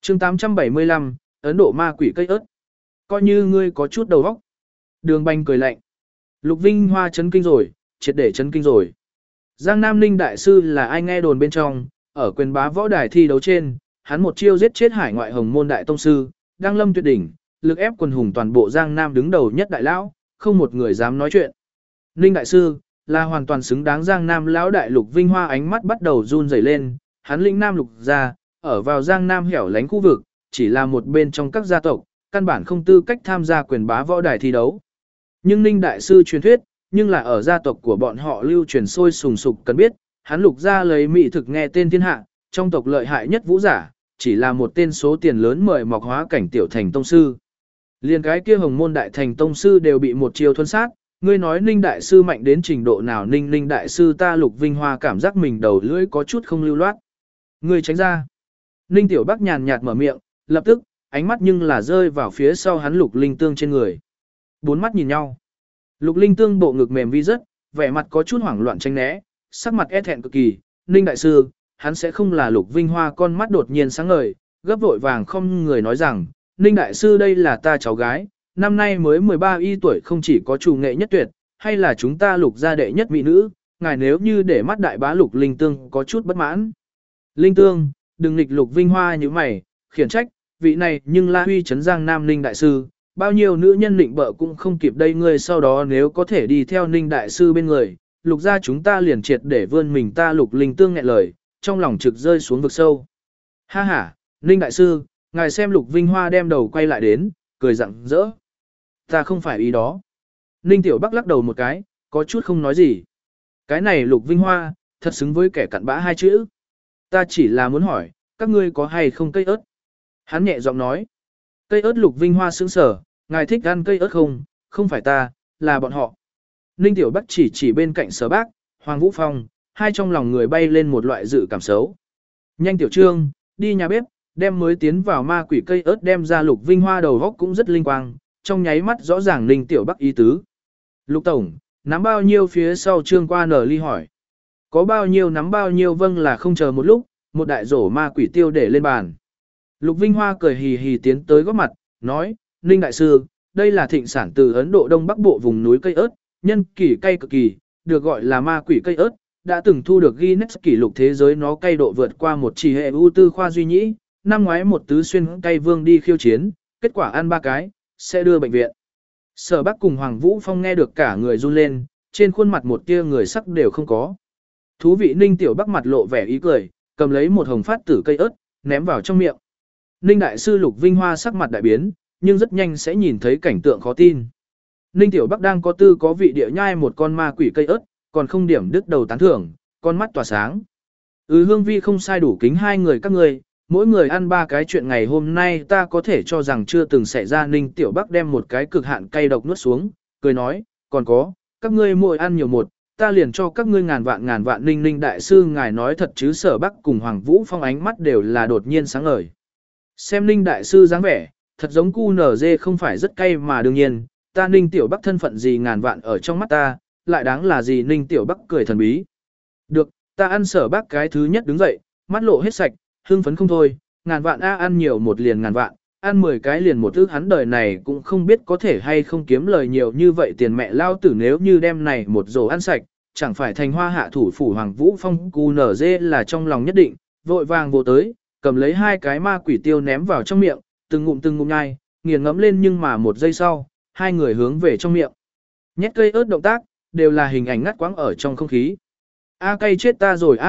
chương 875, Ấn Độ ma quỷ cây ớt. Coi như ngươi có chút đầu óc. Đường Bành cười lạnh. Lục Vinh Hoa chấn kinh rồi, triệt để chấn kinh rồi. Giang Nam Ninh Đại Sư là ai nghe đồn bên trong, ở quyền bá võ đài thi đấu trên, hắn một chiêu giết chết hải ngoại hồng môn đại tông sư, đăng lâm tuyệt đỉnh, lực ép quần hùng toàn bộ Giang Nam đứng đầu nhất đại lão, không một người dám nói chuyện. Ninh Đại Sư là hoàn toàn xứng đáng Giang Nam lão đại. Lục Vinh Hoa ánh mắt bắt đầu run rẩy lên, hắn lĩnh Nam Lục ra, ở vào Giang Nam hẻo lánh khu vực, chỉ là một bên trong các gia tộc, căn bản không tư cách tham gia quyền bá võ đài thi đấu. Nhưng Ninh Đại Sư truyền thuyết, nhưng là ở gia tộc của bọn họ lưu truyền sôi sùng sục cần biết, hắn Lục ra lấy mỹ thực nghe tên thiên hạ, trong tộc lợi hại nhất vũ giả, chỉ là một tên số tiền lớn mời mọc hóa cảnh tiểu thành tông sư. Liên cái kia hồng môn đại thành tông sư đều bị một chiêu thuần sát, ngươi nói Ninh Đại Sư mạnh đến trình độ nào? Ninh Đại Sư ta Lục Vinh Hoa cảm giác mình đầu lưỡi có chút không lưu loát. Ngươi tránh ra. Ninh Tiểu Bắc nhàn nhạt mở miệng, lập tức, ánh mắt nhưng là rơi vào phía sau hắn Lục Linh Tương trên người. Bốn mắt nhìn nhau. Lục Linh Tương bộ ngực mềm vi rất, vẻ mặt có chút hoảng loạn tránh né, sắc mặt e thẹn cực kỳ. Ninh Đại Sư, hắn sẽ không là Lục Vinh Hoa con mắt đột nhiên sáng ngời, gấp vội vàng không người nói rằng, Ninh Đại Sư đây là ta cháu gái, năm nay mới 13 y tuổi, không chỉ có chủ nghệ nhất tuyệt, hay là chúng ta Lục gia đệ nhất mỹ nữ, ngài nếu như để mắt đại bá. Lục Linh Tương có chút bất mãn. Linh Tương, đừng nghịch. Lục Vinh Hoa như mày, khiển trách, vị này nhưng là huy chấn Giang Nam Ninh Đại Sư, bao nhiêu nữ nhân định bợ cũng không kịp đây. Ngươi sau đó nếu có thể đi theo Ninh Đại Sư bên người, Lục gia chúng ta liền triệt để vươn mình ta. Lục Linh Tương nghẹn lời, trong lòng trực rơi xuống vực sâu. Ha ha, Ninh Đại Sư, ngài xem. Lục Vinh Hoa đem đầu quay lại đến, cười rặng rỡ. Ta không phải ý đó. Ninh Tiểu Bắc lắc đầu một cái, có chút không nói gì. Cái này Lục Vinh Hoa, thật xứng với kẻ cặn bã hai chữ. Ta chỉ là muốn hỏi, các ngươi có hay không cây ớt? Hắn nhẹ giọng nói. Cây ớt? Lục Vinh Hoa sững sờ, ngài thích ăn cây ớt không? Không phải ta, là bọn họ. Ninh Tiểu Bắc chỉ bên cạnh Sở Bác, Hoàng Vũ Phong, hai trong lòng người bay lên một loại dự cảm xấu. Nhanh Tiểu Trương, đi nhà bếp, đem mới tiến vào ma quỷ cây ớt đem ra. Lục Vinh Hoa đầu góc cũng rất linh quang, trong nháy mắt rõ ràng Ninh Tiểu Bắc ý tứ. Lục Tổng, nắm bao nhiêu? Phía sau Trương Qua Nở Ly hỏi. Có bao nhiêu nắm bao nhiêu? Vâng. Là không chờ một lúc, một đại rổ ma quỷ tiêu để lên bàn. Lục Vinh Hoa cười hì hì tiến tới góp mặt, nói, Ninh Đại Sư, đây là thịnh sản từ Ấn Độ Đông Bắc Bộ vùng núi cây ớt, nhân kỳ cay cực kỳ, được gọi là ma quỷ cây ớt, đã từng thu được Guinness kỷ lục thế giới, nó cay độ vượt qua một chỉ hệ ưu tư khoa duy nhĩ, năm ngoái một tứ xuyên cay vương đi khiêu chiến, kết quả ăn 3 cái, sẽ đưa bệnh viện. Sở Bắc cùng Hoàng Vũ Phong nghe được cả người run lên, trên khuôn mặt một tia người sắc đều không có. Thú vị. Ninh Tiểu Bắc mặt lộ vẻ ý cười, cầm lấy một hồng phát tử cây ớt, ném vào trong miệng. Ninh Đại Sư Lục Vinh Hoa sắc mặt đại biến, nhưng rất nhanh sẽ nhìn thấy cảnh tượng khó tin. Ninh Tiểu Bắc đang có tư có vị địa nhai một con ma quỷ cây ớt, còn không điểm đứt đầu tán thưởng, con mắt tỏa sáng. Hương vi không sai đủ kính hai người các ngươi, mỗi người ăn 3 cái. Chuyện ngày hôm nay ta có thể cho rằng chưa từng xảy ra. Ninh Tiểu Bắc đem một cái cực hạn cay độc nuốt xuống, cười nói, còn có, các ngươi mỗi ăn nhiều một, ta liền cho các ngươi ngàn vạn. Ninh Đại Sư ngài nói thật chứ? Sở Bắc cùng Hoàng Vũ Phong ánh mắt đều là đột nhiên sáng ngời. Xem Ninh Đại Sư dáng vẻ, thật giống cu nở dê không phải rất cay mà đương nhiên, ta Ninh Tiểu Bắc thân phận gì ngàn vạn ở trong mắt ta, lại đáng là gì? Ninh Tiểu Bắc cười thần bí. Được, ta ăn. Sở Bắc cái thứ nhất đứng dậy, mắt lộ hết sạch, hưng phấn không thôi, ngàn vạn ăn nhiều một liền ngàn vạn, ăn 10 cái liền một ức. Hắn đời này cũng không biết có thể hay không kiếm lời nhiều như vậy tiền. Mẹ lao tử nếu như đem này một rổ ăn sạch, chẳng phải thành hoa hạ thủ phủ. Hoàng Vũ Phong cu nở dê là trong lòng nhất định, vội vàng vô tới, cầm lấy 2 cái ma quỷ tiêu ném vào trong miệng, từng ngụm nhai, nghiền ngẫm lên. Nhưng mà 1 giây sau, hai người hướng về trong miệng nhét cây ớt động tác, đều là hình ảnh ngắt quãng ở trong không khí. Cay chết ta rồi,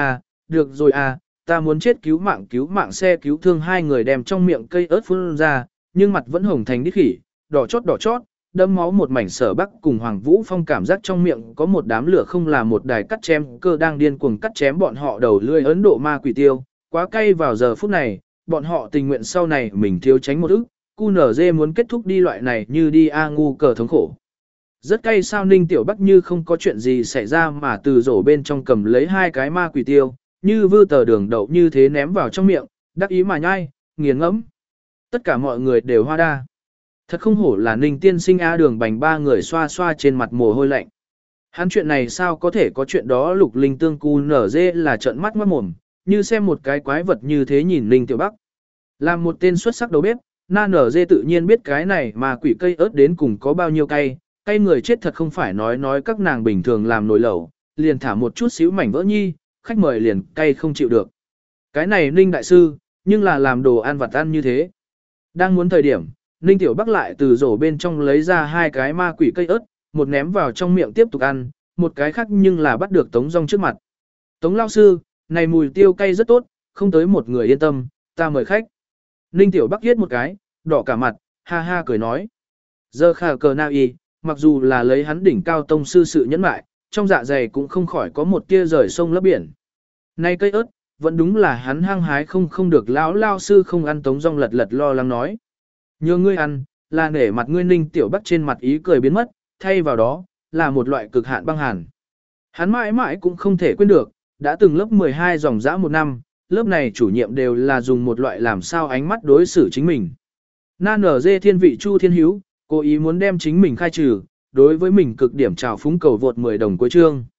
được rồi ta muốn chết, cứu mạng xe cứu thương. Hai người đem trong miệng cây ớt phun ra, nhưng mặt vẫn hồng thành đít khỉ, đỏ chót, đẫm máu một mảnh. Sở Bắc cùng Hoàng Vũ Phong cảm giác trong miệng có một đám lửa, không là một đài cắt chém cơ đang điên cuồng cắt chém bọn họ đầu lưỡi Ấn Độ ma quỷ tiêu, quá cay. Vào giờ phút này, bọn họ tình nguyện sau này mình thiếu tránh một ức, QNZ muốn kết thúc đi loại này như đi ngu cờ thống khổ. Rất cay sao? Ninh Tiểu Bắc như không có chuyện gì xảy ra mà từ rổ bên trong cầm lấy 2 cái ma quỷ tiêu, như vư tờ đường đậu như thế ném vào trong miệng, đắc ý mà nhai, nghiền ngẫm. Tất cả mọi người đều hoa đa. Thật không hổ là Ninh tiên sinh. Đường Bành 3 người xoa xoa trên mặt mồ hôi lạnh. Hắn chuyện này sao có thể có chuyện đó? Lục Linh Tương cu nở dê là trợn mắt ngoát mồm, như xem một cái quái vật như thế nhìn Ninh Tiểu Bắc. Làm một tên xuất sắc đầu bếp, Na Nở Dê tự nhiên biết cái này mà quỷ cây ớt đến cùng có bao nhiêu cay, cay người chết thật không phải nói các nàng bình thường làm nồi lẩu, liền thả một chút xíu mảnh vỡ nhi, khách mời liền cay không chịu được. Cái này Ninh đại sư, nhưng là làm đồ ăn vặt ăn như thế. Đang muốn thời điểm, Ninh Tiểu Bắc lại từ rổ bên trong lấy ra 2 cái ma quỷ cây ớt, một ném vào trong miệng tiếp tục ăn, một cái khác nhưng là bắt được Tống Dung trước mặt. Tống lao sư, này mùi tiêu cay rất tốt, không tới một người yên tâm, ta mời khách. Ninh Tiểu Bắc giết một cái, đỏ cả mặt, ha ha cười nói. Giờ khả cờ na y, mặc dù là lấy hắn đỉnh cao tông sư sự nhẫn mại, trong dạ dày cũng không khỏi có một tia rời sông lấp biển. Này cây ớt, vẫn đúng là hắn hăng hái không được lão lao sư không ăn. Tống Dung lật lo lắng nói. Nhờ ngươi ăn, là nể mặt ngươi. Ninh Tiểu Bắc trên mặt ý cười biến mất, thay vào đó, là một loại cực hạn băng hàn. Hắn mãi mãi cũng không thể quên được, đã từng lớp 12 dòng dã một năm, lớp này chủ nhiệm đều là dùng một loại làm sao ánh mắt đối xử chính mình. Na nở dê thiên vị Chu Thiên Hiếu, cố ý muốn đem chính mình khai trừ, đối với mình cực điểm trào phúng cầu vượt 10 đồng cuối chương.